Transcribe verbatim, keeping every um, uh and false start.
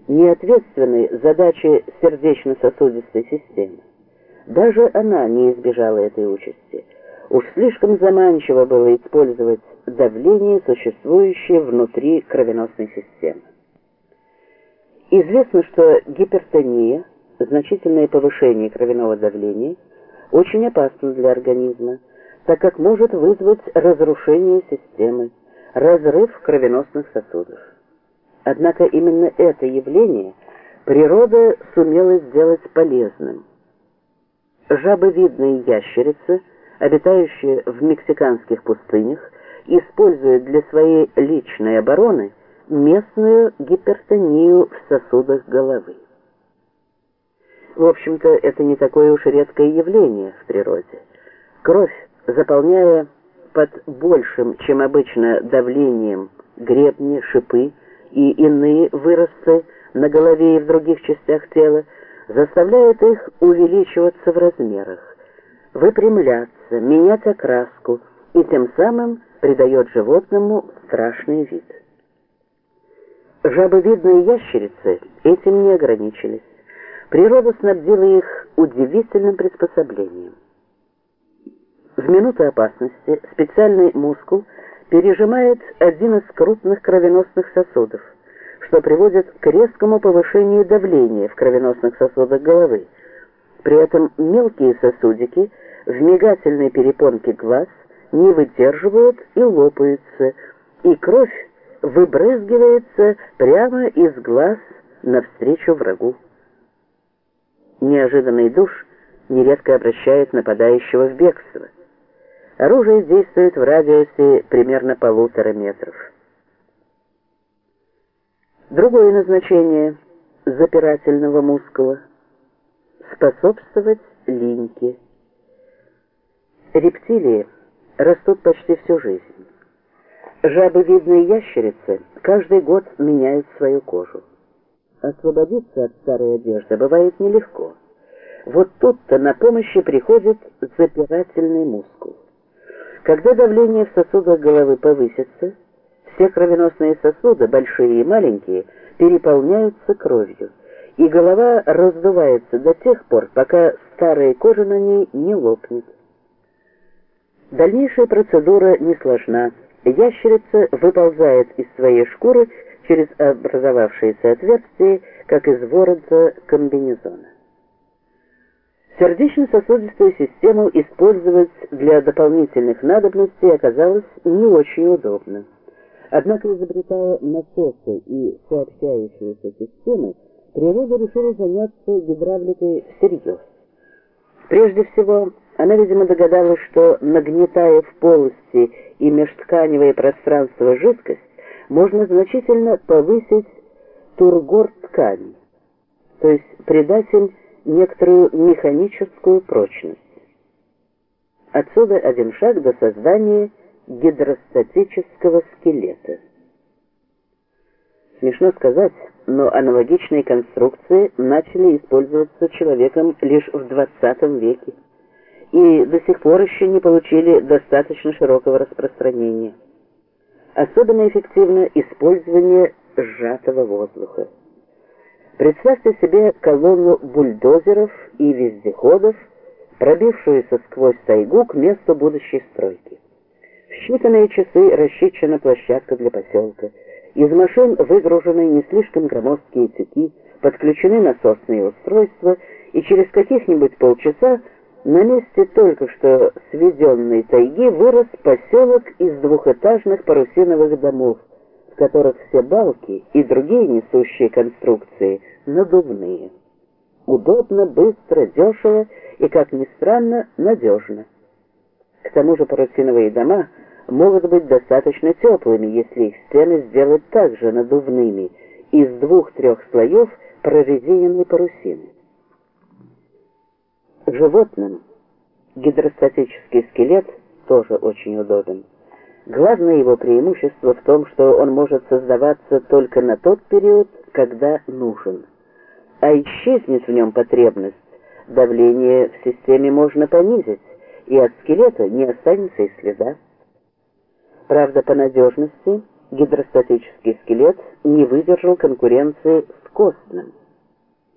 неответственной задаче сердечно-сосудистой системы. Даже она не избежала этой участи. Уж слишком заманчиво было использовать давление, существующее внутри кровеносной системы. Известно, что гипертония, значительное повышение кровяного давления, очень опасно для организма, так как может вызвать разрушение системы, разрыв кровеносных сосудов. Однако именно это явление природа сумела сделать полезным. Жабовидные ящерицы, обитающие в мексиканских пустынях, используют для своей личной обороны местную гипертонию в сосудах головы. В общем-то, это не такое уж редкое явление в природе. Кровь, заполняя под большим, чем обычно, давлением гребни, шипы и иные выросты на голове и в других частях тела, заставляет их увеличиваться в размерах, выпрямляться, менять окраску и тем самым придает животному страшный вид. Жабовидные ящерицы этим не ограничились. Природа снабдила их удивительным приспособлением. В минуту опасности специальный мускул пережимает один из крупных кровеносных сосудов, что приводит к резкому повышению давления в кровеносных сосудах головы. При этом мелкие сосудики в мигательной перепонке глаз не выдерживают и лопаются, и кровь выбрызгивается прямо из глаз навстречу врагу. Неожиданный душ нередко обращает нападающего в бегство. Оружие действует в радиусе примерно полутора метров. Другое назначение запирательного мускула – способствовать линьке. Рептилии растут почти всю жизнь. Жабовидные ящерицы каждый год меняют свою кожу. Освободиться от старой одежды бывает нелегко. Вот тут-то на помощь приходит запирательный мускул. Когда давление в сосудах головы повысится, все кровеносные сосуды, большие и маленькие, переполняются кровью, и голова раздувается до тех пор, пока старая кожа на ней не лопнет. Дальнейшая процедура не сложна. Ящерица выползает из своей шкуры через образовавшееся отверстие, как из ворота комбинезона. Сердечно-сосудистую систему использовать для дополнительных надобностей оказалось не очень удобно. Однако, изобретая насосы и сообщающиеся системы, природа решила заняться гидравликой всерьез. Прежде всего, она, видимо, догадалась, что, нагнетая в полости и межтканевое пространство жидкость, можно значительно повысить тургор тканей, то есть придать им некоторую механическую прочность. Отсюда один шаг до создания гидростатического скелета. Смешно сказать, но аналогичные конструкции начали использоваться человеком лишь в двадцатом веке и до сих пор еще не получили достаточно широкого распространения. Особенно эффективно использование сжатого воздуха. Представьте себе колонну бульдозеров и вездеходов, пробившуюся сквозь тайгу к месту будущей стройки. В считанные часы расчищена площадка для поселка. Из машин выгружены не слишком громоздкие тюки, подключены насосные устройства, и через каких-нибудь полчаса на месте только что сведенной тайги вырос поселок из двухэтажных парусиновых домов, в которых все балки и другие несущие конструкции надувные. Удобно, быстро, дешево и, как ни странно, надежно. К тому же парусиновые дома могут быть достаточно теплыми, если их стены сделать также надувными, из двух-трех слоев прорезиненной парусины. Животным гидростатический скелет тоже очень удобен. Главное его преимущество в том, что он может создаваться только на тот период, когда нужен. А исчезнет в нем потребность, давление в системе можно понизить, и от скелета не останется и следа. Правда, по надежности гидростатический скелет не выдержал конкуренции с бескостным.